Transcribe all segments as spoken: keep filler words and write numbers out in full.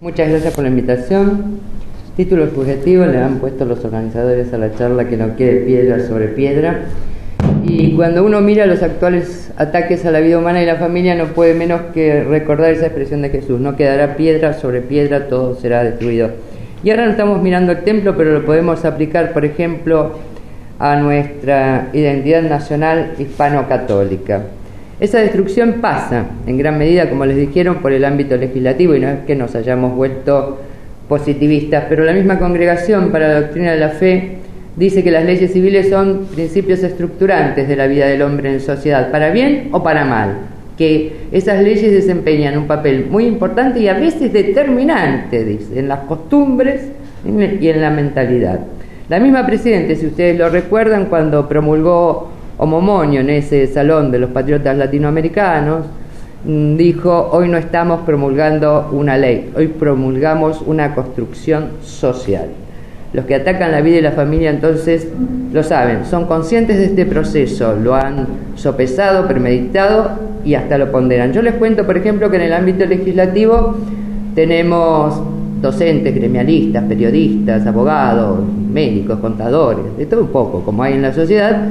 Muchas gracias por la invitación. Título subjetivo le han puesto los organizadores a la charla que no quede piedra sobre piedra. Y cuando uno mira los actuales ataques a la vida humana y la familia, no puede menos que recordar esa expresión de Jesús: no quedará piedra sobre piedra, todo será destruido. Y ahora no estamos mirando el templo, pero lo podemos aplicar, por ejemplo, a nuestra identidad nacional hispano-católica. Esa destrucción pasa, en gran medida, como les dijeron, por el ámbito legislativo, y no es que nos hayamos vuelto positivistas, pero la misma Congregación para la Doctrina de la Fe dice que las leyes civiles son principios estructurantes de la vida del hombre en sociedad, para bien o para mal, que esas leyes desempeñan un papel muy importante y a veces determinante, dice, en las costumbres y en la mentalidad. La misma Presidente, si ustedes lo recuerdan, cuando promulgó Homomonio en ese salón de los patriotas latinoamericanos, dijo: hoy no estamos promulgando una ley, hoy promulgamos una construcción social. Los que atacan la vida y la familia entonces lo saben, son conscientes de este proceso, lo han sopesado, premeditado y hasta lo ponderan. Yo les cuento, por ejemplo, que en el ámbito legislativo tenemos docentes, gremialistas, periodistas, abogados, médicos, contadores, de todo un poco, como hay en la sociedad,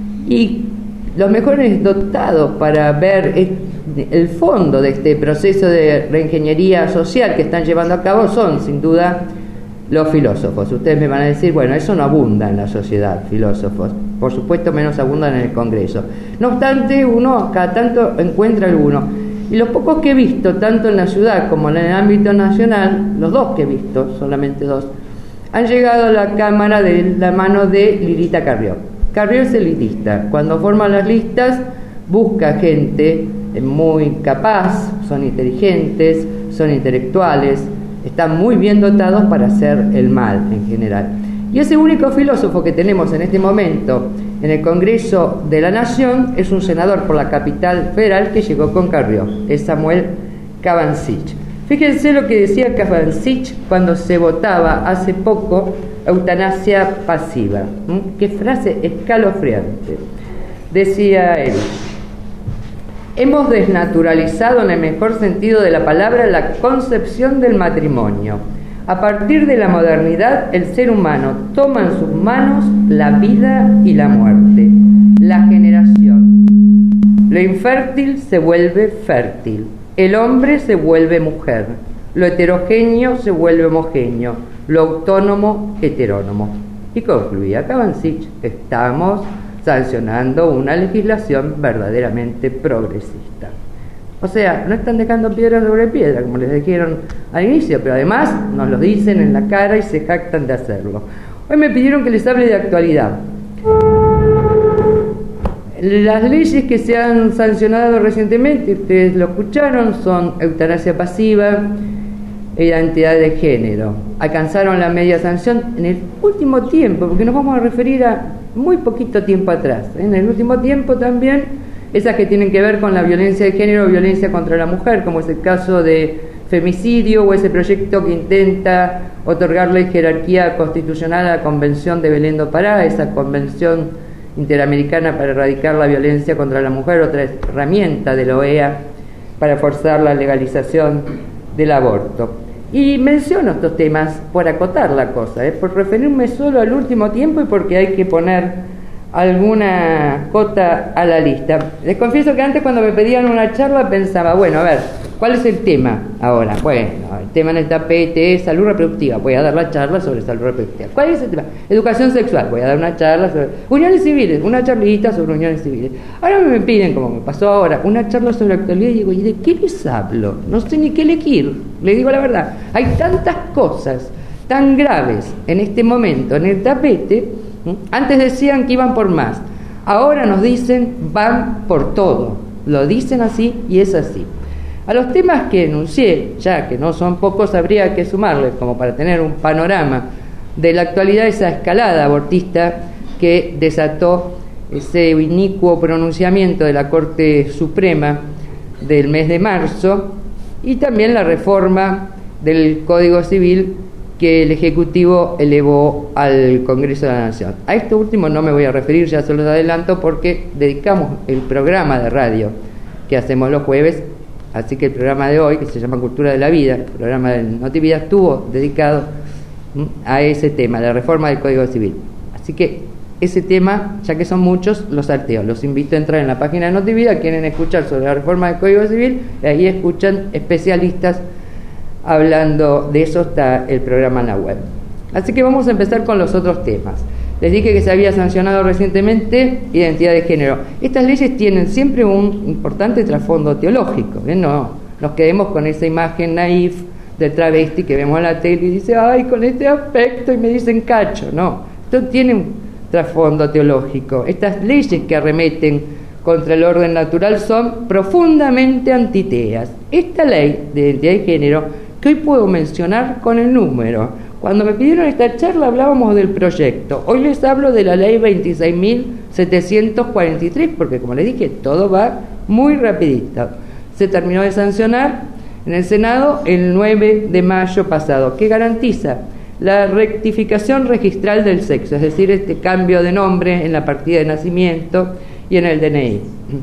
y los mejores dotados para ver el fondo de este proceso de reingeniería social que están llevando a cabo son, sin duda, los filósofos. Ustedes me van a decir, bueno, eso no abunda en la sociedad, filósofos. Por supuesto, menos abundan en el Congreso. No obstante, uno cada tanto encuentra alguno. Y los pocos que he visto, tanto en la ciudad como en el ámbito nacional, los dos que he visto, solamente dos, han llegado a la Cámara de la mano de Lilita Carrió. Carrió es elitista. Cuando forma las listas, busca gente muy capaz, son inteligentes, son intelectuales, están muy bien dotados para hacer el mal en general. Y ese único filósofo que tenemos en este momento en el Congreso de la Nación es un senador por la capital federal que llegó con Carrió, es Samuel Cabancich. Fíjense lo que decía Cabancich cuando se votaba hace poco eutanasia pasiva. ¿Mm? Qué frase escalofriante. Decía él: hemos desnaturalizado en el mejor sentido de la palabra la concepción del matrimonio. A partir de la modernidad, el ser humano toma en sus manos la vida y la muerte, la generación. Lo infértil se vuelve fértil, el hombre se vuelve mujer, lo heterogéneo se vuelve homogéneo, lo autónomo heterónomo. Y concluía Cabancich: estamos sancionando una legislación verdaderamente progresista. O sea, no están dejando piedra sobre piedra, como les dijeron al inicio, pero además nos lo dicen en la cara y se jactan de hacerlo. Hoy me pidieron que les hable de actualidad. Las leyes que se han sancionado recientemente, ustedes lo escucharon, son eutanasia pasiva e identidad de género. Alcanzaron la media sanción en el último tiempo, porque nos vamos a referir a muy poquito tiempo atrás. En el último tiempo también esas que tienen que ver con la violencia de género o violencia contra la mujer, como es el caso de femicidio o ese proyecto que intenta otorgarle jerarquía constitucional a la Convención de Belén do Pará, esa convención interamericana para erradicar la violencia contra la mujer, otra herramienta de la O E A para forzar la legalización del aborto. Y menciono estos temas por acotar la cosa, ¿eh? por referirme solo al último tiempo y porque hay que poner alguna cota a la lista. Les confieso que antes, cuando me pedían una charla, pensaba, bueno, a ver, ¿cuál es el tema ahora? Bueno, el tema en el tapete es salud reproductiva, voy a dar la charla sobre salud reproductiva. ¿Cuál es el tema? Educación sexual, voy a dar una charla sobre uniones civiles, una charlita sobre uniones civiles. Ahora me piden, como me pasó ahora, una charla sobre actualidad y digo, ¿y de qué les hablo? No sé ni qué elegir, les digo la verdad. Hay tantas cosas tan graves en este momento en el tapete. Antes decían que iban por más, ahora nos dicen van por todo, lo dicen así y es así. A los temas que enuncié, ya que no son pocos, habría que sumarles, como para tener un panorama de la actualidad, esa escalada abortista que desató ese inicuo pronunciamiento de la Corte Suprema del mes de marzo, y también la reforma del Código Civil que el Ejecutivo elevó al Congreso de la Nación. A esto último no me voy a referir, ya se los adelanto, porque dedicamos el programa de radio que hacemos los jueves Así que el programa de hoy, que se llama Cultura de la Vida, el programa de Notivida, estuvo dedicado a ese tema, la reforma del Código Civil. Así que ese tema, ya que son muchos, los salteo. Los invito a entrar en la página de Notivida, quieren escuchar sobre la reforma del Código Civil, y ahí escuchan especialistas hablando de eso, está el programa en la web. Así que vamos a empezar con los otros temas. Les dije que se había sancionado recientemente identidad de género. Estas leyes tienen siempre un importante trasfondo teológico, ¿eh? No nos quedemos con esa imagen naif del travesti que vemos en la tele y dice, ay, con este aspecto, y me dicen cacho. No, esto tiene un trasfondo teológico. Estas leyes que arremeten contra el orden natural son profundamente antiteas. Esta ley de identidad de género, que hoy puedo mencionar con el número. Cuando me pidieron esta charla hablábamos del proyecto. Hoy les hablo de la ley veintiséis mil setecientos cuarenta y tres, porque como les dije, todo va muy rapidito. Se terminó de sancionar en el Senado el nueve de mayo pasado, que garantiza la rectificación registral del sexo, es decir, este cambio de nombre en la partida de nacimiento y en el D N I.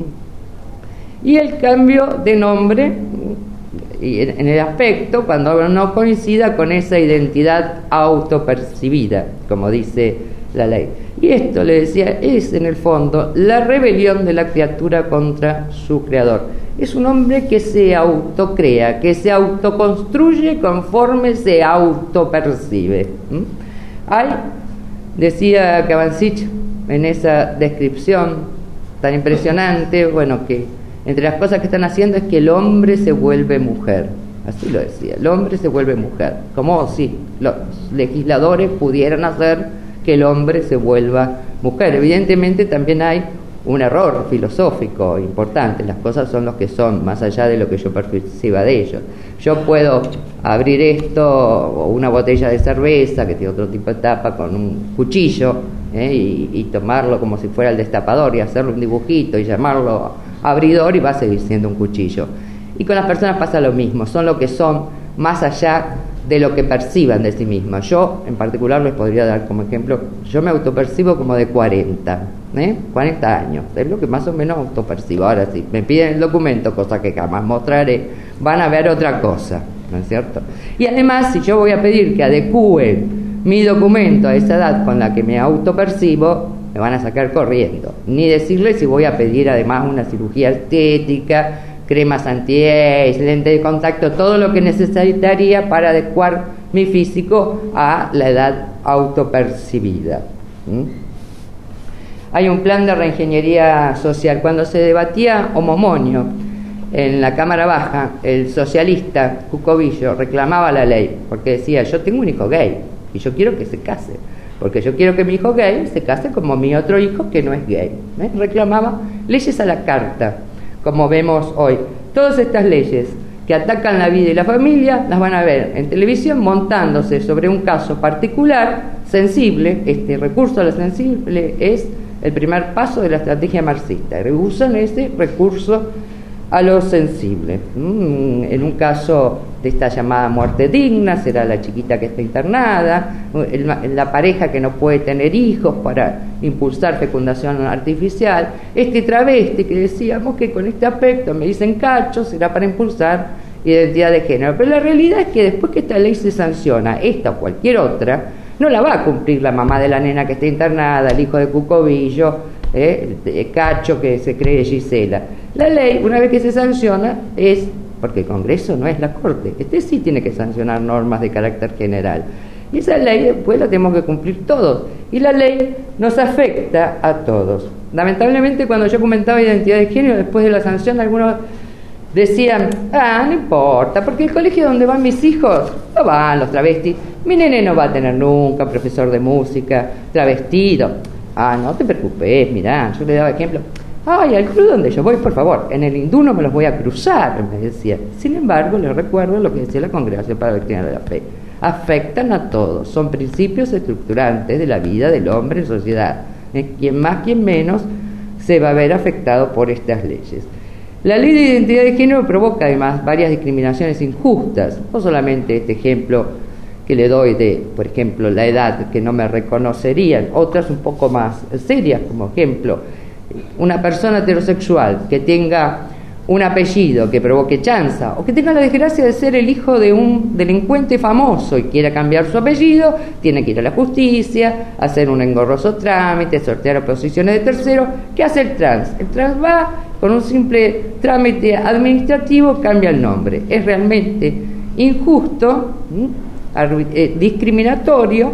Y el cambio de nombre y en el aspecto cuando no coincida con esa identidad autopercibida, como dice la ley. Y esto, le decía, es en el fondo la rebelión de la criatura contra su creador. Es un hombre que se autocrea, que se autoconstruye conforme se autopercibe. ¿Mm? Hay, decía Kavancic en esa descripción tan impresionante, bueno, que entre las cosas que están haciendo es que el hombre se vuelve mujer. Así lo decía, el hombre se vuelve mujer. Como si los legisladores pudieran hacer que el hombre se vuelva mujer. Evidentemente también hay un error filosófico importante. Las cosas son lo que son, más allá de lo que yo perciba de ellos. Yo puedo abrir esto, o una botella de cerveza que tiene otro tipo de tapa, con un cuchillo, ¿eh? y, y tomarlo como si fuera el destapador y hacerle un dibujito y llamarlo abridor, y va a seguir siendo un cuchillo. Y con las personas pasa lo mismo, son lo que son más allá de lo que perciban de sí mismas. Yo en particular les podría dar como ejemplo, yo me autopercibo como de cuarenta, ¿eh? cuarenta años, es lo que más o menos autopercibo. Ahora sí, me piden el documento, cosa que jamás mostraré, van a ver otra cosa, ¿no es cierto? Y además, si yo voy a pedir que adecúen mi documento a esa edad con la que me autopercibo, me van a sacar corriendo. Ni decirle si voy a pedir además una cirugía estética, cremas anti-age, lente de contacto, todo lo que necesitaría para adecuar mi físico a la edad autopercibida. ¿Mm? Hay un plan de reingeniería social. Cuando se debatía homomonio en la Cámara Baja, el socialista Cucovillo reclamaba la ley, porque decía, yo tengo un hijo gay y yo quiero que se case, porque yo quiero que mi hijo gay se case como mi otro hijo que no es gay. ¿Eh? Reclamaba leyes a la carta, como vemos hoy. Todas estas leyes que atacan la vida y la familia las van a ver en televisión montándose sobre un caso particular, sensible. Este recurso a lo sensible es el primer paso de la estrategia marxista. Usan ese recurso a lo sensible. Mm, en un caso de esta llamada muerte digna, será la chiquita que está internada, el, la pareja que no puede tener hijos para impulsar fecundación artificial, este travesti que decíamos que con este aspecto me dicen cacho, será para impulsar identidad de género. Pero la realidad es que después que esta ley se sanciona, esta o cualquier otra, no la va a cumplir la mamá de la nena que está internada, el hijo de Cucovillo, eh, el cacho que se cree Gisela. La ley, una vez que se sanciona, es, porque el Congreso no es la Corte, este sí tiene que sancionar normas de carácter general. Y esa ley después la tenemos que cumplir todos. Y la ley nos afecta a todos. Lamentablemente, cuando yo comentaba identidad de género, después de la sanción, algunos decían, ah, no importa, porque el colegio donde van mis hijos, no van los travestis. Mi nene no va a tener nunca profesor de música travestido. Ah, no te preocupes, mirá, yo le daba ejemplo. Ay, al club donde yo voy, por favor, en el hindú no me los voy a cruzar, me decía. Sin embargo, les recuerdo lo que decía la Congregación para la Doctrina de la Fe. Afectan a todos, son principios estructurantes de la vida del hombre en sociedad. ¿Eh? Quien más, quien menos, se va a ver afectado por estas leyes. La ley de identidad de género provoca además varias discriminaciones injustas, no solamente este ejemplo que le doy de, por ejemplo, la edad que no me reconocerían, otras un poco más serias, como ejemplo, una persona heterosexual que tenga un apellido que provoque chanza o que tenga la desgracia de ser el hijo de un delincuente famoso y quiera cambiar su apellido, tiene que ir a la justicia, hacer un engorroso trámite, sortear oposiciones de terceros. ¿Qué hace el trans? El trans va con un simple trámite administrativo, cambia el nombre. Es realmente injusto, eh, discriminatorio,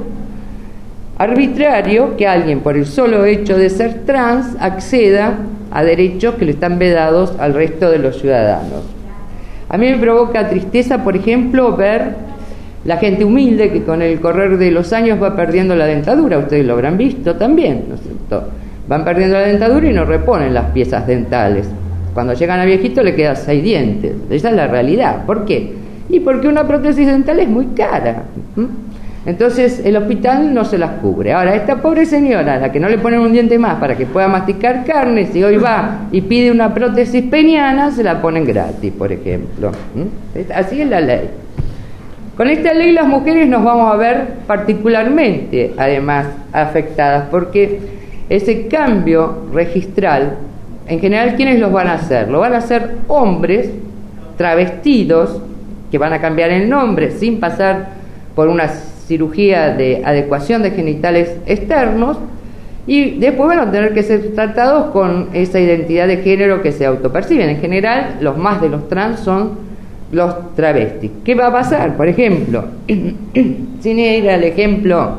arbitrario que alguien por el solo hecho de ser trans acceda a derechos que le están vedados al resto de los ciudadanos. A mí me provoca tristeza, por ejemplo, ver la gente humilde que con el correr de los años va perdiendo la dentadura. Ustedes lo habrán visto también, ¿no es cierto? Van perdiendo la dentadura y no reponen las piezas dentales. Cuando llegan a viejito le quedan seis dientes. Esa es la realidad. ¿Por qué? Y porque una prótesis dental es muy cara. ¿Mm? Entonces el hospital no se las cubre. Ahora, esta pobre señora, a la que no le ponen un diente más para que pueda masticar carne, si hoy va y pide una prótesis peniana, se la ponen gratis, por ejemplo. ¿Mm? Así es la ley. Con esta ley las mujeres nos vamos a ver particularmente, además, afectadas, porque ese cambio registral, en general, ¿quiénes los van a hacer? Lo van a hacer hombres travestidos, que van a cambiar el nombre sin pasar por una cirugía de adecuación de genitales externos, y después van a tener que ser tratados con esa identidad de género que se autoperciben. En general, los más de los trans son los travestis. ¿Qué va a pasar? Por ejemplo, sin ir al ejemplo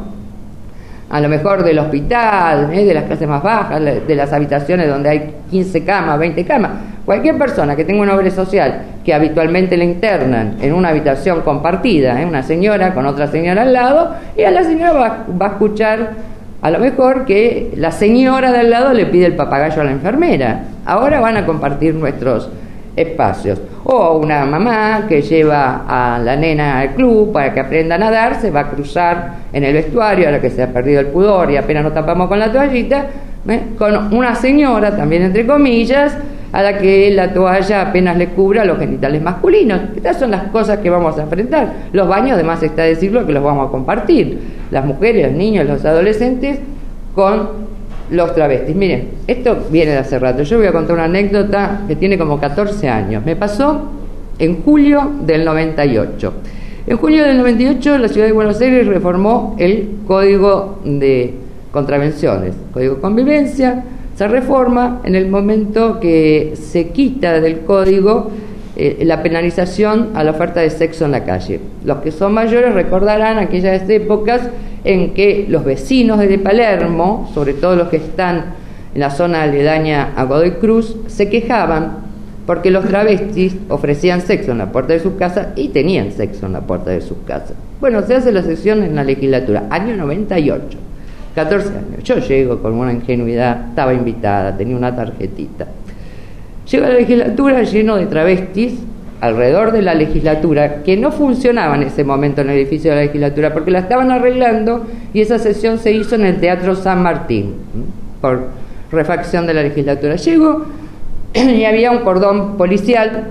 a lo mejor del hospital, ¿eh? de las clases más bajas, de las habitaciones donde hay quince camas, veinte camas, cualquier persona que tenga una obra social que habitualmente le internan en una habitación compartida, ¿eh? una señora con otra señora al lado, y a la señora va, va a escuchar a lo mejor que la señora de al lado le pide el papagayo a la enfermera. Ahora van a compartir nuestros espacios. O una mamá que lleva a la nena al club para que aprenda a nadar, se va a cruzar en el vestuario, ahora que se ha perdido el pudor y apenas nos tapamos con la toallita, ¿eh? con una señora, también entre comillas, a la que la toalla apenas le cubra los genitales masculinos. Estas son las cosas que vamos a enfrentar. Los baños, además está decirlo, que los vamos a compartir, las mujeres, los niños, los adolescentes, con los travestis. Miren, esto viene de hace rato. Yo voy a contar una anécdota que tiene como catorce años. Me pasó en julio del noventa y ocho. En julio del noventa y ocho la ciudad de Buenos Aires reformó el Código de Contravenciones, Código de Convivencia. Se reforma en el momento que se quita del código eh, la penalización a la oferta de sexo en la calle. Los que son mayores recordarán aquellas épocas en que los vecinos de Palermo, sobre todo los que están en la zona aledaña a Godoy Cruz, se quejaban porque los travestis ofrecían sexo en la puerta de sus casas y tenían sexo en la puerta de sus casas. Bueno, se hace la sesión en la legislatura, año noventa y ocho, catorce años. Yo llego con una ingenuidad, estaba invitada, tenía una tarjetita. Llego a la legislatura lleno de travestis alrededor de la legislatura, que no funcionaba en ese momento en el edificio de la legislatura, porque la estaban arreglando y esa sesión se hizo en el Teatro San Martín, por refacción de la legislatura. Llego y había un cordón policial,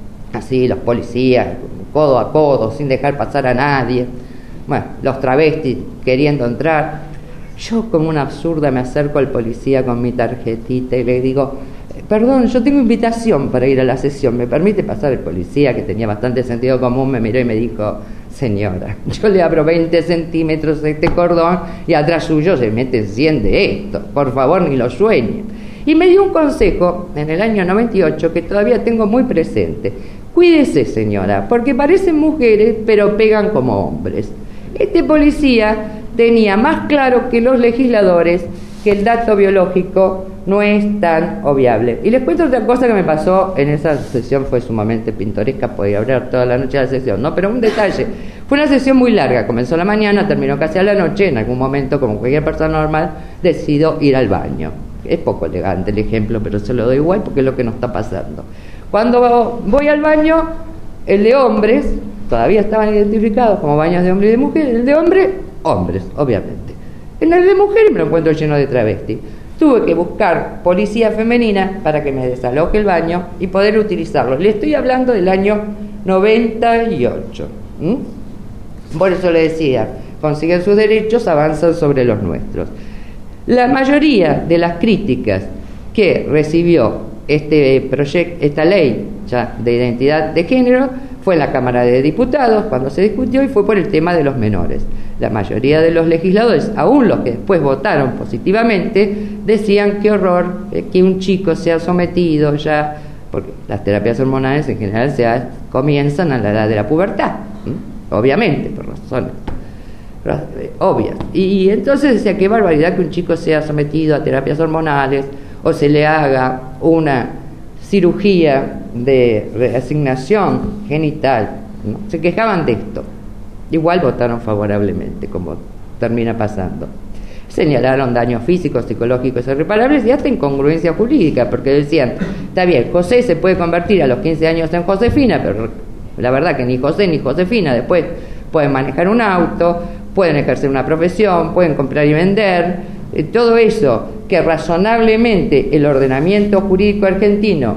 así los policías, codo a codo, sin dejar pasar a nadie. Bueno, los travestis queriendo entrar. Yo, como una absurda, me acerco al policía con mi tarjetita y le digo: perdón, yo tengo invitación para ir a la sesión, ¿me permite pasar? El policía, que tenía bastante sentido común, me miró y me dijo: señora, yo le abro veinte centímetros de este cordón y atrás suyo se meten cien de esto, por favor, ni lo sueñe. Y me dio un consejo en el año noventa y ocho que todavía tengo muy presente: cuídese, señora, porque parecen mujeres pero pegan como hombres. Este policía tenía más claro que los legisladores que el dato biológico no es tan obviable. Y les cuento otra cosa que me pasó en esa sesión, fue sumamente pintoresca, podía hablar toda la noche de la sesión, ¿no? Pero un detalle, fue una sesión muy larga, comenzó a la mañana, terminó casi a la noche, en algún momento, como cualquier persona normal, decido ir al baño. Es poco elegante el ejemplo, pero se lo doy igual porque es lo que nos está pasando. Cuando voy al baño, el de hombres, todavía estaban identificados como baños de hombre y de mujer, el de hombre, hombres, obviamente. En el de mujeres me lo encuentro lleno de travestis. Tuve que buscar policía femenina para que me desaloje el baño y poder utilizarlo. Le estoy hablando del año noventa y ocho. ¿Mm? Por eso le decía, consiguen sus derechos, avanzan sobre los nuestros. La mayoría de las críticas que recibió este proyecto, esta ley ya de identidad de género fue en la Cámara de Diputados cuando se discutió y fue por el tema de los menores. La mayoría de los legisladores, aún los que después votaron positivamente, decían qué horror que un chico sea sometido ya, porque las terapias hormonales en general se comienzan a la edad de la pubertad, ¿sí? Obviamente, por razones obvias. Y entonces decía, qué barbaridad que un chico sea sometido a terapias hormonales o se le haga una cirugía de reasignación genital, ¿no? Se quejaban de esto. Igual votaron favorablemente, como termina pasando. Señalaron daños físicos, psicológicos irreparables y hasta incongruencia jurídica, porque decían, está bien, José se puede convertir a los quince años en Josefina, pero la verdad que ni José ni Josefina después pueden manejar un auto, pueden ejercer una profesión, pueden comprar y vender, eh, todo eso que razonablemente el ordenamiento jurídico argentino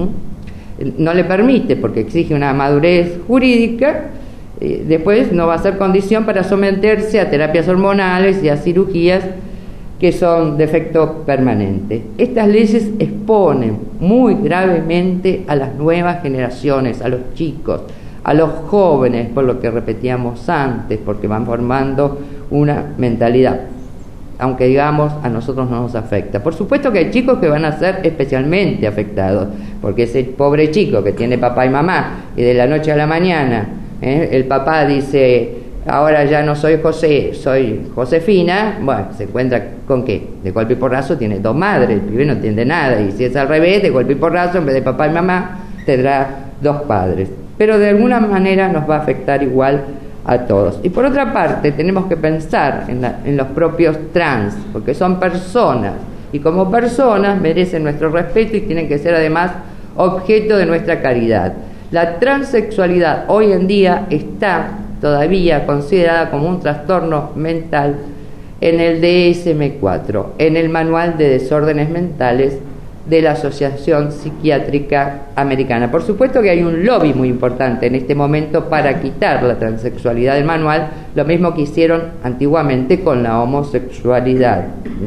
¿m? no le permite, porque exige una madurez jurídica, eh, después no va a ser condición para someterse a terapias hormonales y a cirugías que son de efecto permanente. Estas leyes exponen muy gravemente a las nuevas generaciones, a los chicos, a los jóvenes, por lo que repetíamos antes, porque van formando una mentalidad, aunque digamos a nosotros no nos afecta. Por supuesto que hay chicos que van a ser especialmente afectados, porque ese pobre chico que tiene papá y mamá y de la noche a la mañana ¿eh? el papá dice, ahora ya no soy José, soy Josefina, bueno, se encuentra con qué, de golpe y porrazo tiene dos madres, el pibe no entiende nada, y si es al revés, de golpe y porrazo en vez de papá y mamá tendrá dos padres. Pero de alguna manera nos va a afectar igual a todos. Y por otra parte, tenemos que pensar en, la, en los propios trans, porque son personas, y como personas merecen nuestro respeto y tienen que ser además objeto de nuestra caridad. La transexualidad hoy en día está todavía considerada como un trastorno mental en el D S M cuatro, en el Manual de Desórdenes Mentales de la Asociación Psiquiátrica Americana. Por supuesto que hay un lobby muy importante en este momento para quitar la transexualidad del manual, lo mismo que hicieron antiguamente con la homosexualidad.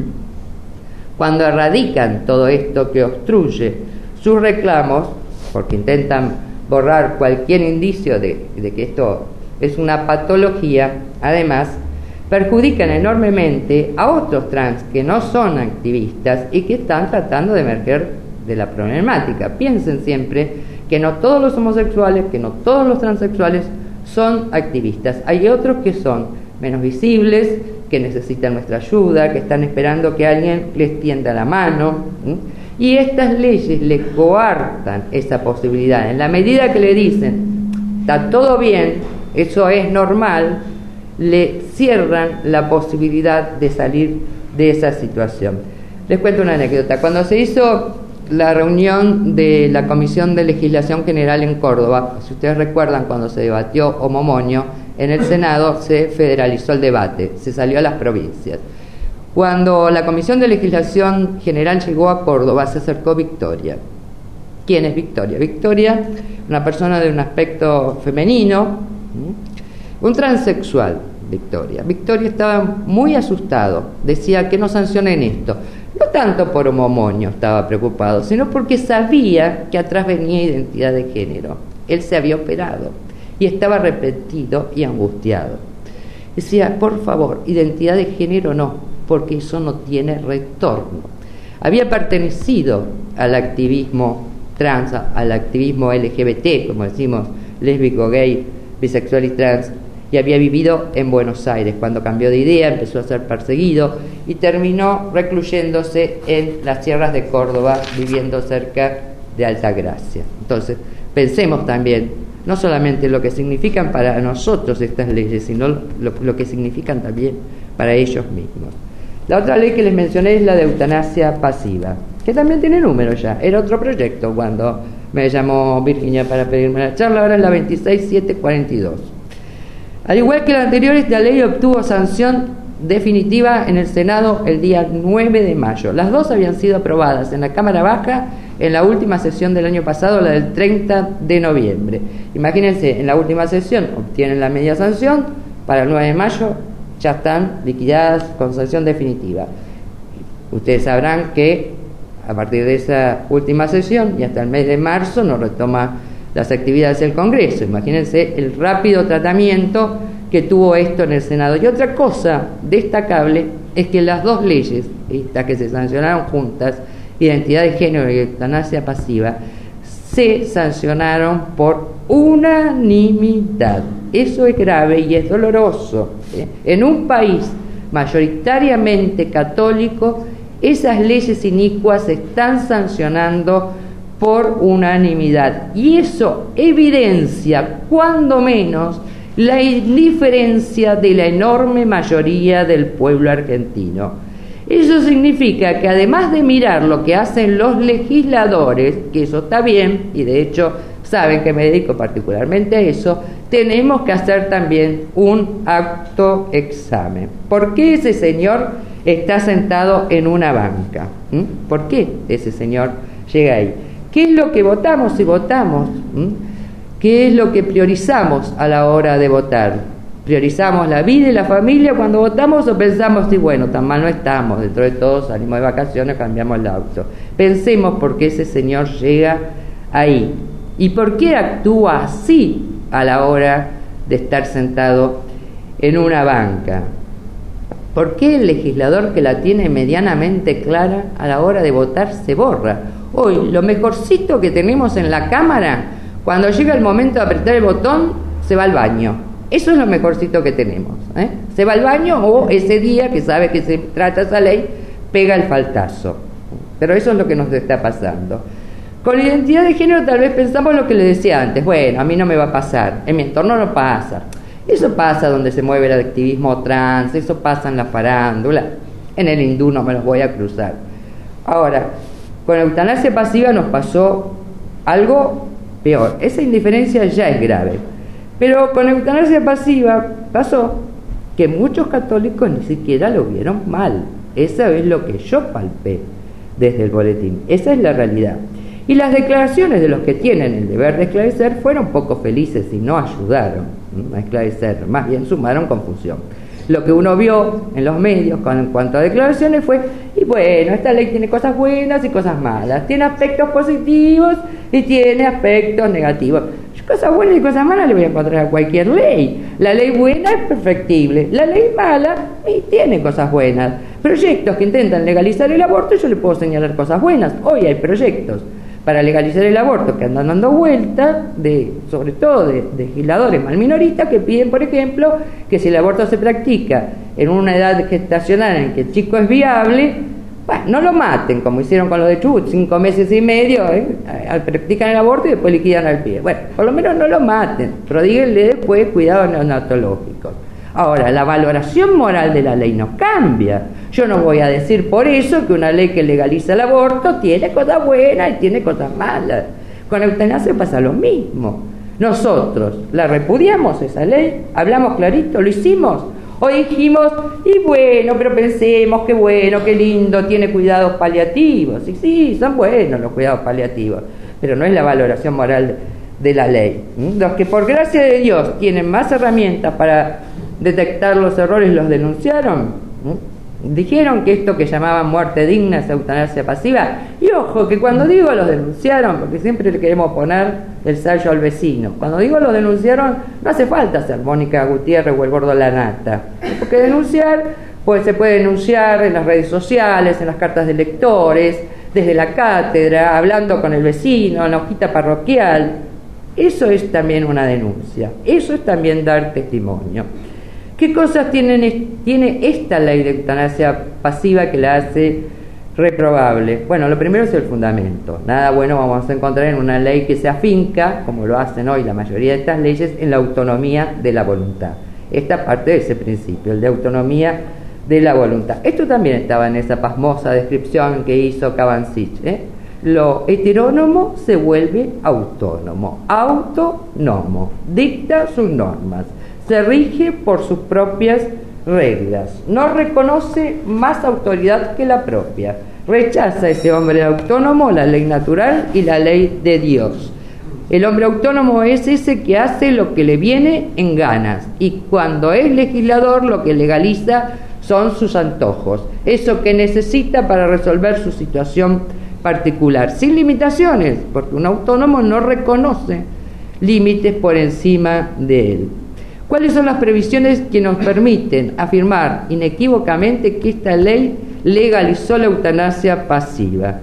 Cuando erradican todo esto que obstruye sus reclamos, porque intentan borrar cualquier indicio de, de que esto es una patología, además perjudican enormemente a otros trans que no son activistas y que están tratando de emerger de la problemática. Piensen siempre que no todos los homosexuales, que no todos los transexuales son activistas. Hay otros que son menos visibles, que necesitan nuestra ayuda, que están esperando que alguien les tienda la mano, ¿sí? Y estas leyes le coartan esa posibilidad. En la medida que le dicen, está todo bien, eso es normal, le cierran la posibilidad de salir de esa situación. Les cuento una anécdota. Cuando se hizo la reunión de la Comisión de Legislación General en Córdoba, si ustedes recuerdan, cuando se debatió homomonio, en el Senado se federalizó el debate, se salió a las provincias. Cuando la Comisión de Legislación General llegó a Córdoba, se acercó Victoria. ¿Quién es Victoria? Victoria, una persona de un aspecto femenino, un transexual, Victoria. Victoria estaba muy asustado, decía que no sancionen esto. No tanto por homomonio estaba preocupado, sino porque sabía que atrás venía identidad de género. Él se había operado y estaba arrepentido y angustiado. Decía, por favor, identidad de género no, porque eso no tiene retorno. Había pertenecido al activismo trans, al activismo L G B T, como decimos, lésbico, gay, bisexual y trans, y había vivido en Buenos Aires. Cuando cambió de idea empezó a ser perseguido y terminó recluyéndose en las sierras de Córdoba, viviendo cerca de Altagracia. Entonces, pensemos también, no solamente lo que significan para nosotros estas leyes, sino lo, lo que significan también para ellos mismos. La otra ley que les mencioné es la de eutanasia pasiva, que también tiene número ya. Era otro proyecto cuando me llamó Virginia para pedirme la charla, ahora es la veintiséis mil setecientos cuarenta y dos. Al igual que la anterior, esta ley obtuvo sanción definitiva en el Senado el día nueve de mayo. Las dos habían sido aprobadas en la Cámara Baja en la última sesión del año pasado, la del treinta de noviembre. Imagínense, en la última sesión obtienen la media sanción, para el nueve de mayo ya están liquidadas con sanción definitiva. Ustedes sabrán que a partir de esa última sesión y hasta el mes de marzo no retoma las actividades del Congreso. Imagínense el rápido tratamiento que tuvo esto en el Senado. Y otra cosa destacable es que las dos leyes, estas que se sancionaron juntas, identidad de género y eutanasia pasiva, se sancionaron por unanimidad. Eso es grave y es doloroso. ¿eh? En un país mayoritariamente católico, esas leyes inicuas se están sancionando por unanimidad. Y eso evidencia, cuando menos, la indiferencia de la enorme mayoría del pueblo argentino. Eso significa que además de mirar lo que hacen los legisladores, que eso está bien, y de hecho saben que me dedico particularmente a eso, tenemos que hacer también un acto examen. ¿Por qué ese señor está sentado en una banca? ¿Mm? ¿Por qué ese señor llega ahí? ¿Qué es lo que votamos si votamos? ¿Mm? ¿Qué es lo que priorizamos a la hora de votar? ¿Priorizamos la vida y la familia cuando votamos o pensamos, sí, bueno, tan mal no estamos, dentro de todo salimos de vacaciones, cambiamos el auto? Pensemos por qué ese señor llega ahí y por qué actúa así a la hora de estar sentado en una banca. ¿Por qué el legislador que la tiene medianamente clara a la hora de votar se borra? Hoy, lo mejorcito que tenemos en la Cámara, cuando llega el momento de apretar el botón, se va al baño. Eso es lo mejorcito que tenemos. ¿eh? Se va al baño o ese día que sabe que se trata esa ley, pega el faltazo. Pero eso es lo que nos está pasando. Con la identidad de género tal vez pensamos lo que le decía antes. Bueno, a mí no me va a pasar. En mi entorno no pasa. Eso pasa donde se mueve el activismo trans. Eso pasa en la farándula. En el hindú no me los voy a cruzar. Ahora, con la eutanasia pasiva nos pasó algo peor. Esa indiferencia ya es grave. Pero con la eutanasia pasiva pasó que muchos católicos ni siquiera lo vieron mal. Eso es lo que yo palpé desde el boletín. Esa es la realidad. Y las declaraciones de los que tienen el deber de esclarecer fueron poco felices y no ayudaron a esclarecer, más bien sumaron confusión. Lo que uno vio en los medios con, en cuanto a declaraciones fue, y bueno, esta ley tiene cosas buenas y cosas malas, tiene aspectos positivos y tiene aspectos negativos. Yo cosas buenas y cosas malas le voy a encontrar a cualquier ley. La ley buena es perfectible, la ley mala y tiene cosas buenas. Proyectos que intentan legalizar el aborto, yo le puedo señalar cosas buenas. Hoy hay proyectos para legalizar el aborto que andan dando vueltas, de, sobre todo de, de legisladores malminoristas que piden, por ejemplo, que si el aborto se practica en una edad gestacional en que el chico es viable, bueno, no lo maten, como hicieron con lo de Chubut, cinco meses y medio, ¿eh? practican el aborto y después liquidan al pie. Bueno, por lo menos no lo maten, pero díganle después cuidados neonatológicos. Ahora, la valoración moral de la ley no cambia. Yo no voy a decir por eso que una ley que legaliza el aborto tiene cosas buenas y tiene cosas malas. Con la eutanasia pasa lo mismo. Nosotros la repudiamos esa ley, hablamos clarito, lo hicimos. O dijimos, y bueno, pero pensemos, qué bueno, qué lindo, tiene cuidados paliativos. Y sí, son buenos los cuidados paliativos, pero no es la valoración moral de, de la ley. Los que por gracia de Dios tienen más herramientas para detectar los errores los denunciaron. Dijeron que esto que llamaban muerte digna es eutanasia pasiva. Y ojo, que cuando digo los denunciaron, porque siempre le queremos poner el sallo al vecino, cuando digo los denunciaron, no hace falta ser Mónica Gutiérrez o el Gordo Lanata, porque denunciar, pues se puede denunciar en las redes sociales, en las cartas de lectores, desde la cátedra, hablando con el vecino, en la hojita parroquial. Eso es también una denuncia, eso es también dar testimonio. ¿Qué cosas tienen, tiene esta ley de eutanasia pasiva que la hace reprobable? Bueno, lo primero es el fundamento. Nada bueno vamos a encontrar en una ley que se afinca, como lo hacen hoy la mayoría de estas leyes, en la autonomía de la voluntad. Esta parte de ese principio, el de autonomía de la voluntad. Esto también estaba en esa pasmosa descripción que hizo Cabancich, ¿eh? Lo heterónomo se vuelve autónomo, autónomo, dicta sus normas, se rige por sus propias reglas, no reconoce más autoridad que la propia, rechaza ese hombre autónomo la ley natural y la ley de Dios. El hombre autónomo es ese que hace lo que le viene en ganas y cuando es legislador lo que legaliza son sus antojos, eso que necesita para resolver su situación particular, sin limitaciones, porque un autónomo no reconoce límites por encima de él. ¿Cuáles son las previsiones que nos permiten afirmar inequívocamente que esta ley legalizó la eutanasia pasiva?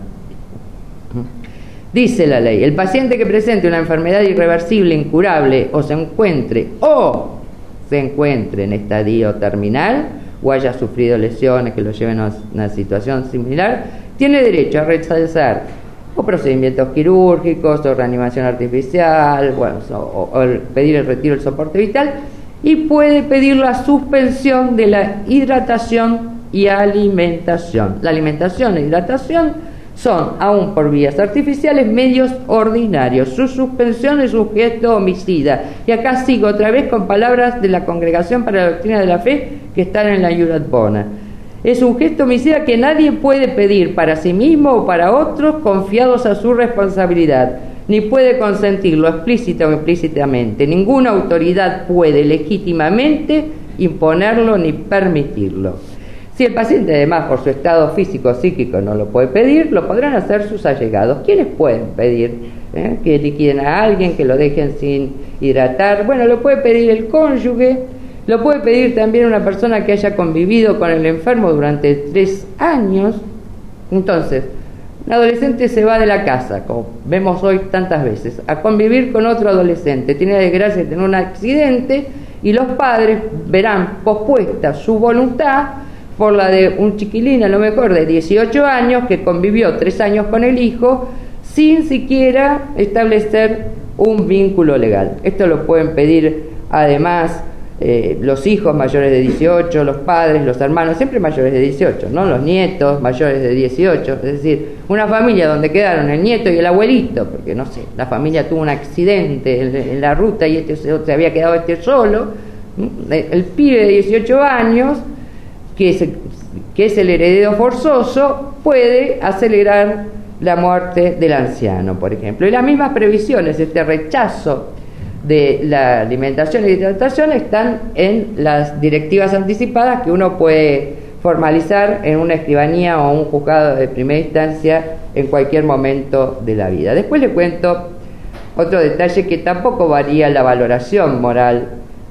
Dice la ley: el paciente que presente una enfermedad irreversible, incurable, o se encuentre o se encuentre en estadio terminal, o haya sufrido lesiones que lo lleven a una situación similar, tiene derecho a rechazar o procedimientos quirúrgicos, o reanimación artificial, bueno, o, o pedir el retiro del soporte vital, y puede pedir la suspensión de la hidratación y alimentación. La alimentación e hidratación son, aún por vías artificiales, medios ordinarios. Su suspensión es un gesto homicida. Y acá sigo otra vez con palabras de la Congregación para la Doctrina de la Fe que están en la Iurat Bona. Es un gesto homicida que nadie puede pedir para sí mismo o para otros confiados a su responsabilidad, ni puede consentirlo explícita o implícitamente. Ninguna autoridad puede legítimamente imponerlo ni permitirlo. Si el paciente, además, por su estado físico o psíquico no lo puede pedir, lo podrán hacer sus allegados. ¿Quiénes pueden pedir? ¿Eh? Que liquiden a alguien, que lo dejen sin hidratar. Bueno, lo puede pedir el cónyuge, lo puede pedir también una persona que haya convivido con el enfermo durante tres años. Entonces, un adolescente se va de la casa, como vemos hoy tantas veces, a convivir con otro adolescente. Tiene la desgracia de tener un accidente y los padres verán pospuesta su voluntad por la de un chiquilín, a lo mejor de dieciocho años, que convivió tres años con el hijo sin siquiera establecer un vínculo legal. Esto lo pueden pedir además eh, los hijos mayores de dieciocho, los padres, los hermanos, siempre mayores de dieciocho, ¿no? Los nietos mayores de dieciocho, es decir, una familia donde quedaron el nieto y el abuelito, porque no sé, la familia tuvo un accidente en, en la ruta y este se, se había quedado este solo, el, el pibe de dieciocho años, que es, que es el heredero forzoso, puede acelerar la muerte del anciano, por ejemplo. Y las mismas previsiones, este rechazo de la alimentación y hidratación, están en las directivas anticipadas que uno puede formalizar en una escribanía o un juzgado de primera instancia en cualquier momento de la vida. Después le cuento otro detalle que tampoco varía la valoración moral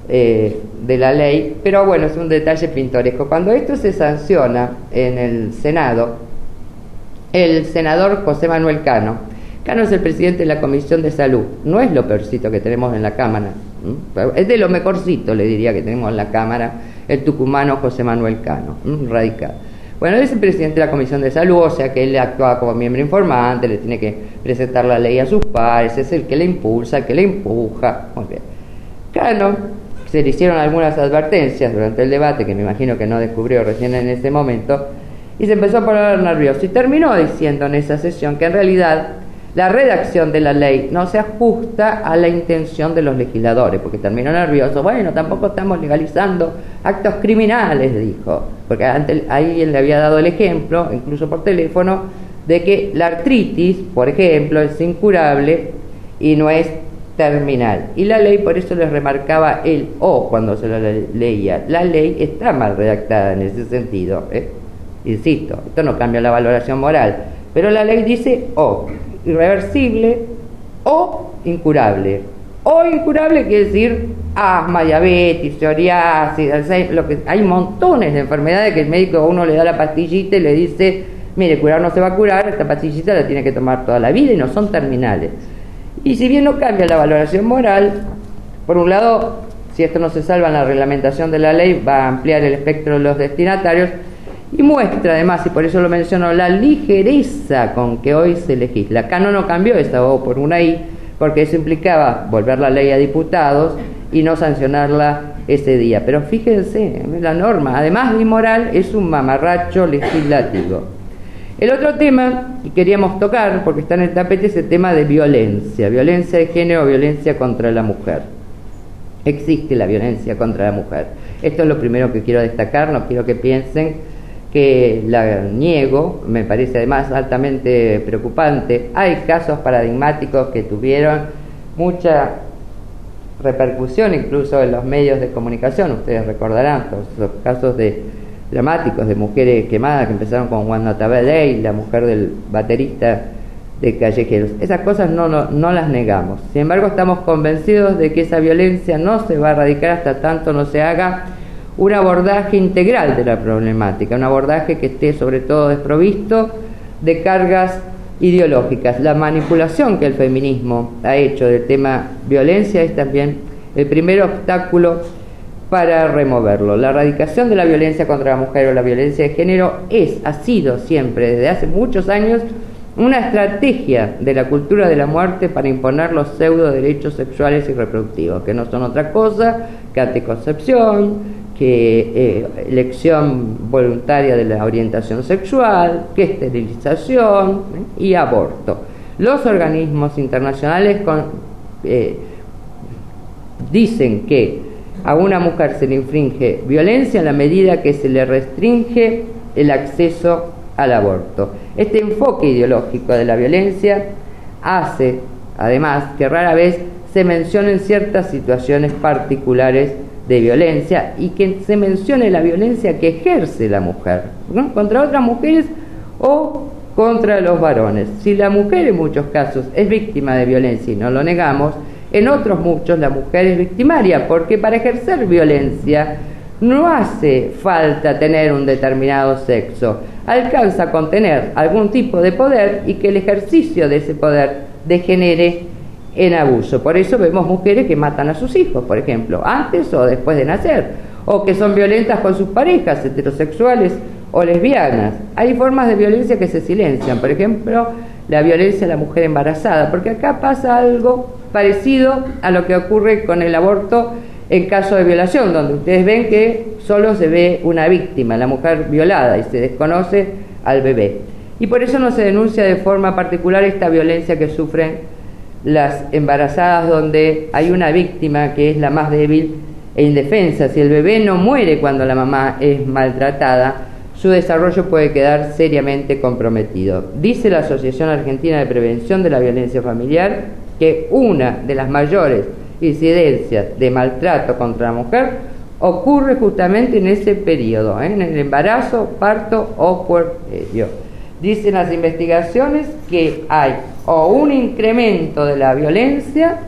Eh, de la ley, pero bueno, es un detalle pintoresco. Cuando esto se sanciona en el Senado, el senador José Manuel Cano, Cano es el presidente de la Comisión de Salud, no es lo peorcito que tenemos en la Cámara, ¿m? Es de lo mejorcito, le diría, que tenemos en la Cámara, el tucumano José Manuel Cano, ¿m? Radical. Bueno, él es el presidente de la Comisión de Salud, o sea que él actúa como miembro informante, le tiene que presentar la ley a sus pares, es el que le impulsa, el que le empuja. Muy bien. Cano, se le hicieron algunas advertencias durante el debate, que me imagino que no descubrió recién en ese momento, y se empezó a poner nervioso, y terminó diciendo en esa sesión que en realidad la redacción de la ley no se ajusta a la intención de los legisladores, porque terminó nervioso. Bueno, tampoco estamos legalizando actos criminales, dijo, porque antes ahí él le había dado el ejemplo, incluso por teléfono, de que la artritis, por ejemplo, es incurable y no es terminal, y la ley, por eso les remarcaba el o cuando se lo le leía. La ley está mal redactada en ese sentido, ¿eh? Insisto, esto no cambia la valoración moral, pero la ley dice o irreversible o incurable. O incurable quiere decir asma, diabetes, psoriasis, lo que, hay montones de enfermedades que el médico a uno le da la pastillita y le dice, mire, curar no se va a curar, esta pastillita la tiene que tomar toda la vida, y no son terminales. Y si bien no cambia la valoración moral, por un lado, si esto no se salva en la reglamentación de la ley, va a ampliar el espectro de los destinatarios, y muestra además, y por eso lo menciono, la ligereza con que hoy se legisla. Acá no, no cambió esa O por una I, porque eso implicaba volver la ley a diputados y no sancionarla ese día. Pero fíjense, la norma, además de inmoral, es un mamarracho legislativo. El otro tema que queríamos tocar, porque está en el tapete, es el tema de violencia, violencia de género, violencia contra la mujer. Existe la violencia contra la mujer. Esto es lo primero que quiero destacar, no quiero que piensen que la niego, me parece además altamente preocupante. Hay casos paradigmáticos que tuvieron mucha repercusión incluso en los medios de comunicación, ustedes recordarán todos los casos de dramáticos de mujeres quemadas que empezaron con One Notable Day, la mujer del baterista de Callejeros. Esas cosas no, no, no las negamos. Sin embargo, estamos convencidos de que esa violencia no se va a erradicar hasta tanto no se haga un abordaje integral de la problemática, un abordaje que esté sobre todo desprovisto de cargas ideológicas. La manipulación que el feminismo ha hecho del tema violencia es también el primer obstáculo para removerlo. La erradicación de la violencia contra la mujer o la violencia de género es, ha sido siempre, desde hace muchos años, una estrategia de la cultura de la muerte para imponer los pseudo derechos sexuales y reproductivos, que no son otra cosa que anticoncepción, que eh, elección voluntaria de la orientación sexual, que esterilización ¿eh? y aborto. Los organismos internacionales con, eh, dicen que a una mujer se le infringe violencia en la medida que se le restringe el acceso al aborto. Este enfoque ideológico de la violencia hace, además, que rara vez se mencionen ciertas situaciones particulares de violencia y que se mencione la violencia que ejerce la mujer, ¿no? Contra otras mujeres o contra los varones. Si la mujer en muchos casos es víctima de violencia y no lo negamos, en otros muchos la mujer es victimaria, porque para ejercer violencia no hace falta tener un determinado sexo, alcanza con tener algún tipo de poder y que el ejercicio de ese poder degenere en abuso. Por eso vemos mujeres que matan a sus hijos, por ejemplo, antes o después de nacer, o que son violentas con sus parejas heterosexuales o lesbianas. Hay formas de violencia que se silencian, por ejemplo, la violencia a la mujer embarazada, porque acá pasa algo parecido a lo que ocurre con el aborto en caso de violación, donde ustedes ven que solo se ve una víctima, la mujer violada, y se desconoce al bebé. Y por eso no se denuncia de forma particular esta violencia que sufren las embarazadas, donde hay una víctima que es la más débil e indefensa. Si el bebé no muere cuando la mamá es maltratada, su desarrollo puede quedar seriamente comprometido. Dice la Asociación Argentina de Prevención de la Violencia Familiar que una de las mayores incidencias de maltrato contra la mujer ocurre justamente en ese periodo, ¿eh? en el embarazo, parto o puerperio. Dicen las investigaciones que hay o un incremento de la violencia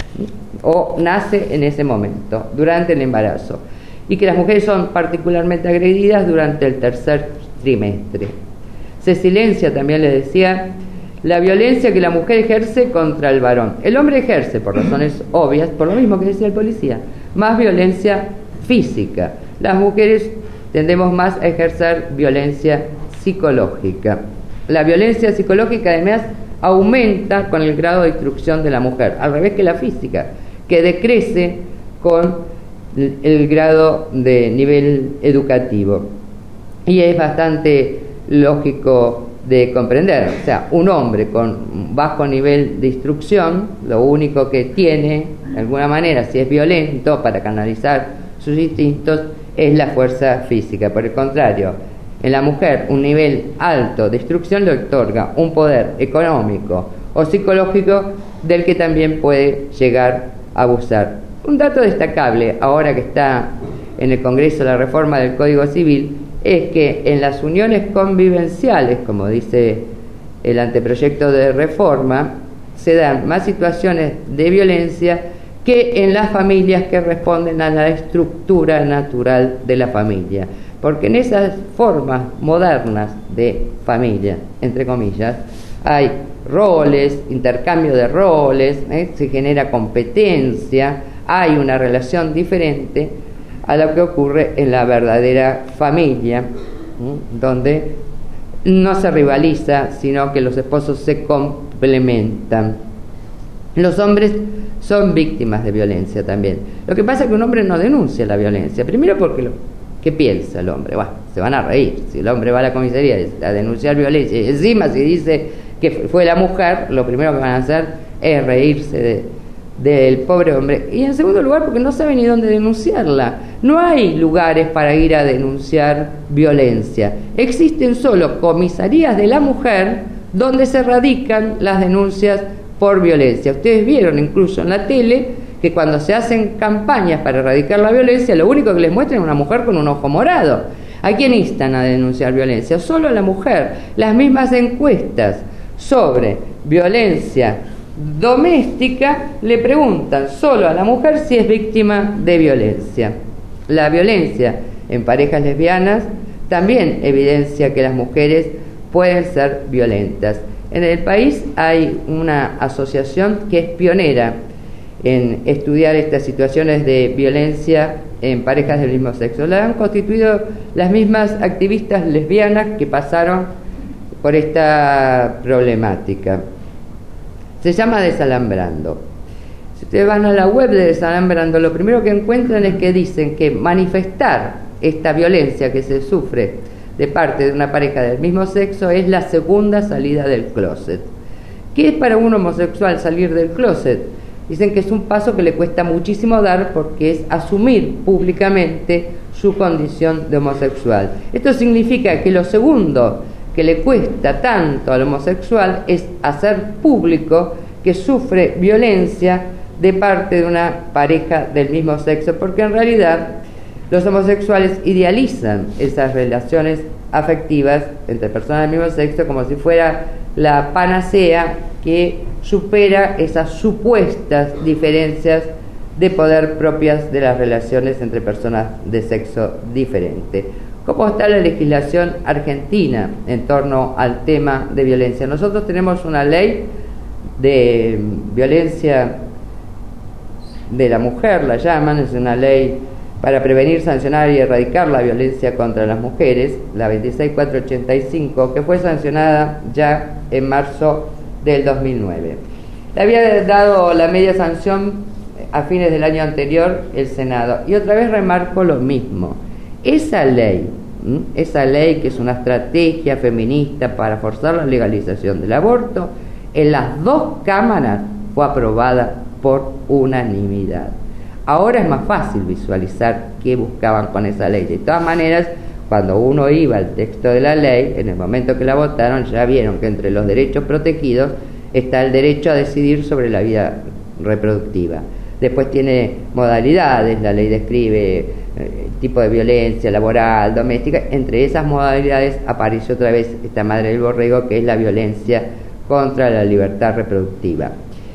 o nace en ese momento, durante el embarazo, y que las mujeres son particularmente agredidas durante el tercer trimestre. Se silencia, también les decía, la violencia que la mujer ejerce contra el varón. El hombre ejerce, por razones obvias, por lo mismo que decía el policía, más violencia física. Las mujeres tendemos más a ejercer violencia psicológica. La violencia psicológica además aumenta con el grado de instrucción de la mujer, al revés que la física, que decrece con el grado de nivel educativo. Y es bastante lógico de comprender, o sea, un hombre con bajo nivel de instrucción, lo único que tiene, de alguna manera, si es violento para canalizar sus instintos, es la fuerza física. Por el contrario, en la mujer un nivel alto de instrucción le otorga un poder económico o psicológico del que también puede llegar a abusar. Un dato destacable, ahora que está en el Congreso la reforma del Código Civil, es que en las uniones convivenciales, como dice el anteproyecto de reforma, se dan más situaciones de violencia que en las familias que responden a la estructura natural de la familia. Porque en esas formas modernas de familia, entre comillas, hay roles, intercambio de roles, ¿eh? se genera competencia, hay una relación diferente a lo que ocurre en la verdadera familia, ¿eh? donde no se rivaliza, sino que los esposos se complementan. Los hombres son víctimas de violencia también. Lo que pasa es que un hombre no denuncia la violencia, primero porque lo ¿qué piensa el hombre? Bueno, se van a reír. Si el hombre va a la comisaría a denunciar violencia y encima si dice que fue la mujer, lo primero que van a hacer es reírse de, del pobre hombre. Y en segundo lugar, porque no sabe ni dónde denunciarla. No hay lugares para ir a denunciar violencia. Existen solo comisarías de la mujer donde se radican las denuncias por violencia. Ustedes vieron incluso en la tele que cuando se hacen campañas para erradicar la violencia, lo único que les muestran es una mujer con un ojo morado. ¿A quién instan a denunciar violencia? Solo a la mujer. Las mismas encuestas sobre violencia doméstica le preguntan solo a la mujer si es víctima de violencia. La violencia en parejas lesbianas también evidencia que las mujeres pueden ser violentas. En el país hay una asociación que es pionera en estudiar estas situaciones de violencia en parejas del mismo sexo. La han constituido las mismas activistas lesbianas que pasaron por esta problemática. Se llama Desalambrando. Si ustedes van a la web de Desalambrando, lo primero que encuentran es que dicen que manifestar esta violencia que se sufre de parte de una pareja del mismo sexo es la segunda salida del closet. ¿Qué es para un homosexual salir del closet? Dicen que es un paso que le cuesta muchísimo dar porque es asumir públicamente su condición de homosexual. Esto significa que lo segundo que le cuesta tanto al homosexual es hacer público que sufre violencia de parte de una pareja del mismo sexo, porque en realidad los homosexuales idealizan esas relaciones afectivas entre personas del mismo sexo como si fuera la panacea que supera esas supuestas diferencias de poder propias de las relaciones entre personas de sexo diferente. ¿Cómo está la legislación argentina en torno al tema de violencia? Nosotros tenemos una ley de violencia de la mujer, la llaman, es una ley para prevenir, sancionar y erradicar la violencia contra las mujeres, la veintiséis mil cuatrocientos ochenta y cinco, que fue sancionada ya en marzo del dos mil nueve. Le había dado la media sanción a fines del año anterior el Senado. Y otra vez remarco lo mismo. Esa ley, ¿m? esa ley que es una estrategia feminista para forzar la legalización del aborto, en las dos cámaras fue aprobada por unanimidad. Ahora es más fácil visualizar qué buscaban con esa ley. De todas maneras, cuando uno iba al texto de la ley, en el momento que la votaron, ya vieron que entre los derechos protegidos está el derecho a decidir sobre la vida reproductiva. Después tiene modalidades, la ley describe eh, tipo de violencia laboral, doméstica. Entre esas modalidades apareció otra vez esta madre del borrego, que es la violencia contra la libertad reproductiva.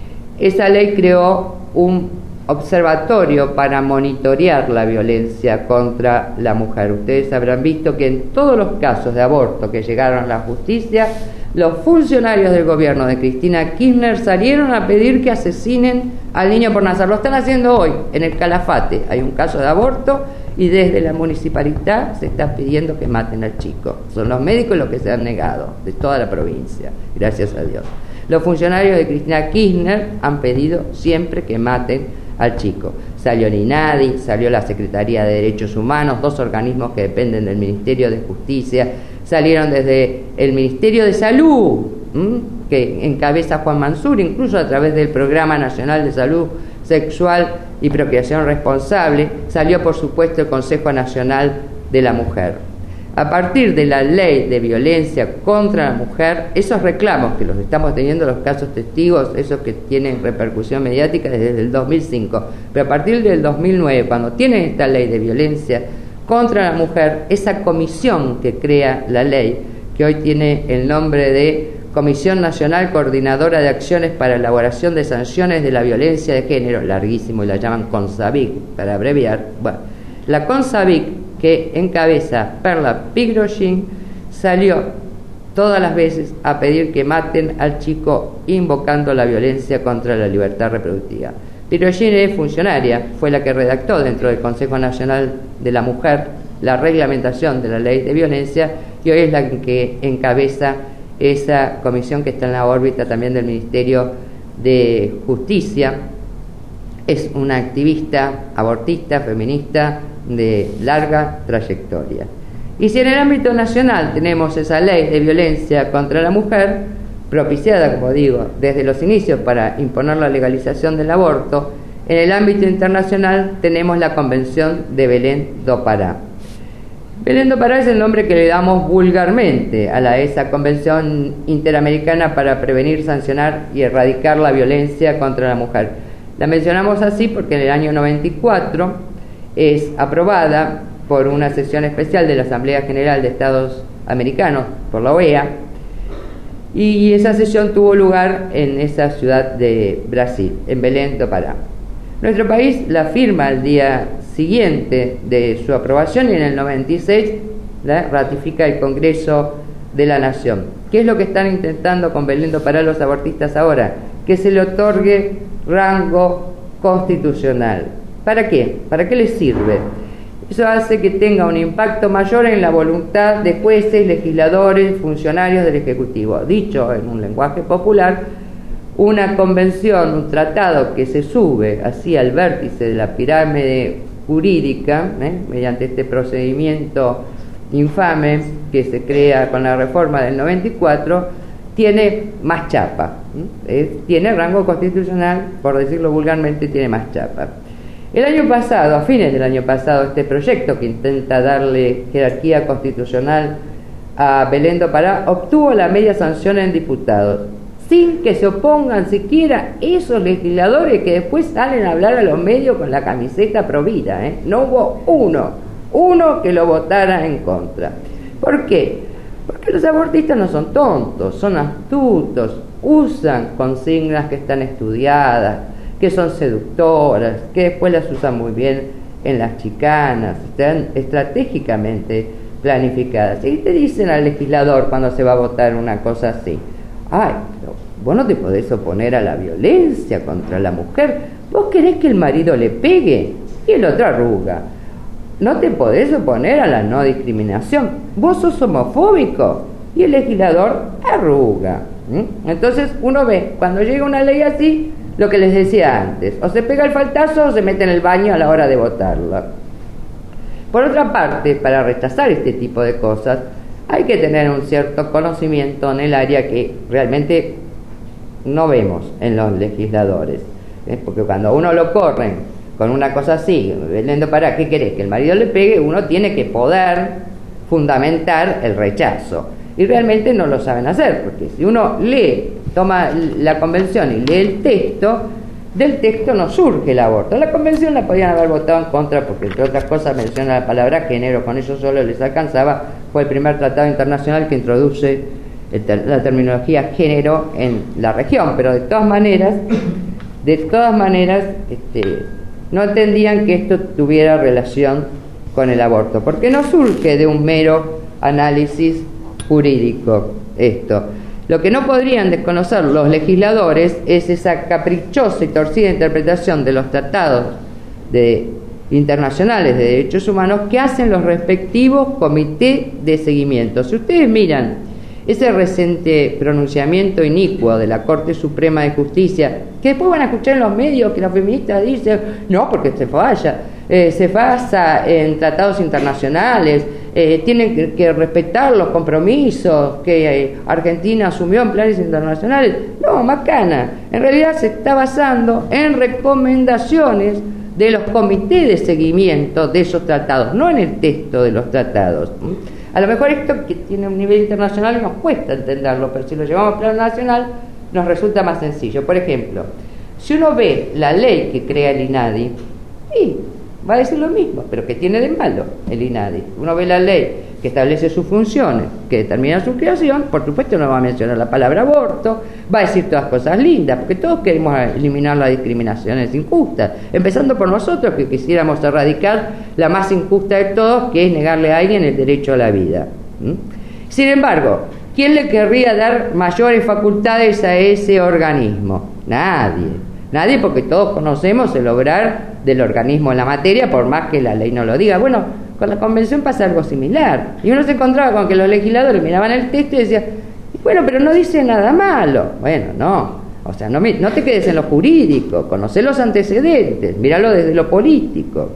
Esa ley creó un observatorio para monitorear la violencia contra la mujer. Ustedes habrán visto que en todos los casos de aborto que llegaron a la justicia, los funcionarios del gobierno de Cristina Kirchner salieron a pedir que asesinen al niño por nacer. Lo están haciendo hoy en el Calafate. Hay un caso de aborto y desde la municipalidad se está pidiendo que maten al chico. Son los médicos los que se han negado de toda la provincia, gracias a Dios. Los funcionarios de Cristina Kirchner han pedido siempre que maten al chico. Salió el INADI, salió la Secretaría de Derechos Humanos, dos organismos que dependen del Ministerio de Justicia, salieron desde el Ministerio de Salud, ¿m? que encabeza Juan Mansur, incluso a través del Programa Nacional de Salud Sexual y Procreación Responsable, salió por supuesto el Consejo Nacional de la Mujer. A partir de la ley de violencia contra la mujer, esos reclamos que los estamos teniendo los casos testigos, esos que tienen repercusión mediática desde el dos mil cinco, pero a partir del dos mil nueve, cuando tienen esta ley de violencia contra la mujer, esa comisión que crea la ley, que hoy tiene el nombre de Comisión Nacional Coordinadora de Acciones para Elaboración de Sanciones de la Violencia de Género, larguísimo y la llaman CONSAVIC para abreviar, bueno, la CONSAVIC que encabeza Perla Pigrosin, salió todas las veces a pedir que maten al chico invocando la violencia contra la libertad reproductiva. Pigrosin es funcionaria, fue la que redactó dentro del Consejo Nacional de la Mujer la reglamentación de la ley de violencia y hoy es la que encabeza esa comisión que está en la órbita también del Ministerio de Justicia. Es una activista abortista, feminista, de larga trayectoria. Y si en el ámbito nacional tenemos esa ley de violencia contra la mujer, propiciada, como digo, desde los inicios para imponer la legalización del aborto, en el ámbito internacional tenemos la Convención de Belén do Pará. Belén do Pará es el nombre que le damos vulgarmente a la, esa Convención Interamericana para prevenir, sancionar y erradicar la violencia contra la mujer. La mencionamos así porque en el año noventa y cuatro es aprobada por una sesión especial de la Asamblea General de Estados Americanos, por la O E A, y esa sesión tuvo lugar en esa ciudad de Brasil, en Belém do Pará. Nuestro país la firma al día siguiente de su aprobación y en el noventa y seis la ratifica el Congreso de la Nación. ¿Qué es lo que están intentando con Belém do Pará los abortistas ahora? Que se le otorgue rango constitucional. ¿Para qué? ¿Para qué les sirve? Eso hace que tenga un impacto mayor en la voluntad de jueces, legisladores, funcionarios del Ejecutivo. Dicho en un lenguaje popular, una convención, un tratado que se sube así al vértice de la pirámide jurídica, ¿eh? mediante este procedimiento infame que se crea con la reforma del noventa y cuatro, tiene más chapa, ¿eh? tiene rango constitucional, por decirlo vulgarmente, tiene más chapa. El año pasado, a fines del año pasado, este proyecto que intenta darle jerarquía constitucional a Belém do Pará obtuvo la media sanción en diputados, sin que se opongan siquiera esos legisladores que después salen a hablar a los medios con la camiseta provida, ¿eh? No hubo uno, uno que lo votara en contra. ¿Por qué? Porque los abortistas no son tontos, son astutos, usan consignas que están estudiadas, que son seductoras, que después las usan muy bien en las chicanas, están estratégicamente planificadas. Y te dicen al legislador cuando se va a votar una cosa así: ay, pero vos no te podés oponer a la violencia contra la mujer, vos querés que el marido le pegue y el otro arruga. No te podés oponer a la no discriminación, vos sos homofóbico y el legislador arruga. ¿Mm? Entonces uno ve, cuando llega una ley así, lo que les decía antes, o se pega el faltazo o se mete en el baño a la hora de votarla. Por otra parte, para rechazar este tipo de cosas, hay que tener un cierto conocimiento en el área que realmente no vemos en los legisladores, ¿eh? Porque cuando uno lo corren con una cosa así, Belém do Pará, ¿qué querés? Que el marido le pegue, uno tiene que poder fundamentar el rechazo. Y realmente no lo saben hacer, porque si uno lee, toma la convención y lee el texto, del texto no surge el aborto. La convención la podían haber votado en contra porque, entre otras cosas, menciona la palabra género, con eso solo les alcanzaba. Fue el primer tratado internacional que introduce el, la terminología género en la región, pero de todas maneras, de todas maneras, este, no entendían que esto tuviera relación con el aborto, porque no surge de un mero análisis jurídico esto. Lo que no podrían desconocer los legisladores es esa caprichosa y torcida interpretación de los tratados de, internacionales de derechos humanos que hacen los respectivos comités de seguimiento. Si ustedes miran ese reciente pronunciamiento inicuo de la Corte Suprema de Justicia, que después van a escuchar en los medios que los feministas dicen, no, porque se falla, eh, se basa en tratados internacionales, eh, tienen que, que respetar los compromisos que eh, Argentina asumió en planes internacionales. No, macana, en realidad se está basando en recomendaciones de los comités de seguimiento de esos tratados, no en el texto de los tratados. A lo mejor esto, que tiene un nivel internacional, nos cuesta entenderlo, pero si lo llevamos al plano nacional nos resulta más sencillo. Por ejemplo, si uno ve la ley que crea el INADI, sí, va a decir lo mismo, pero ¿qué tiene de malo el INADI? Uno ve la ley que establece sus funciones, que determina su creación, por supuesto no va a mencionar la palabra aborto, va a decir todas cosas lindas, porque todos queremos eliminar las discriminaciones injustas, empezando por nosotros que quisiéramos erradicar la más injusta de todos, que es negarle a alguien el derecho a la vida. ¿Mm? Sin embargo, ¿quién le querría dar mayores facultades a ese organismo? Nadie. Nadie, porque todos conocemos el obrar del organismo en la materia, por más que la ley no lo diga. Bueno, con la convención pasa algo similar. Y uno se encontraba con que los legisladores miraban el texto y decían, bueno, pero no dice nada malo. Bueno, no. O sea, no, me, no te quedes en lo jurídico, conocé los antecedentes, míralo desde lo político.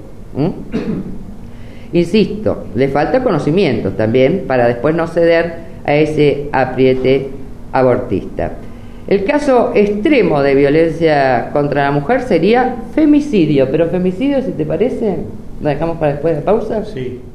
¿Mm? Insisto, le falta conocimiento también para después no ceder a ese apriete abortista. El caso extremo de violencia contra la mujer sería femicidio, pero femicidio, si te parece, ¿lo dejamos para después de la pausa? Sí.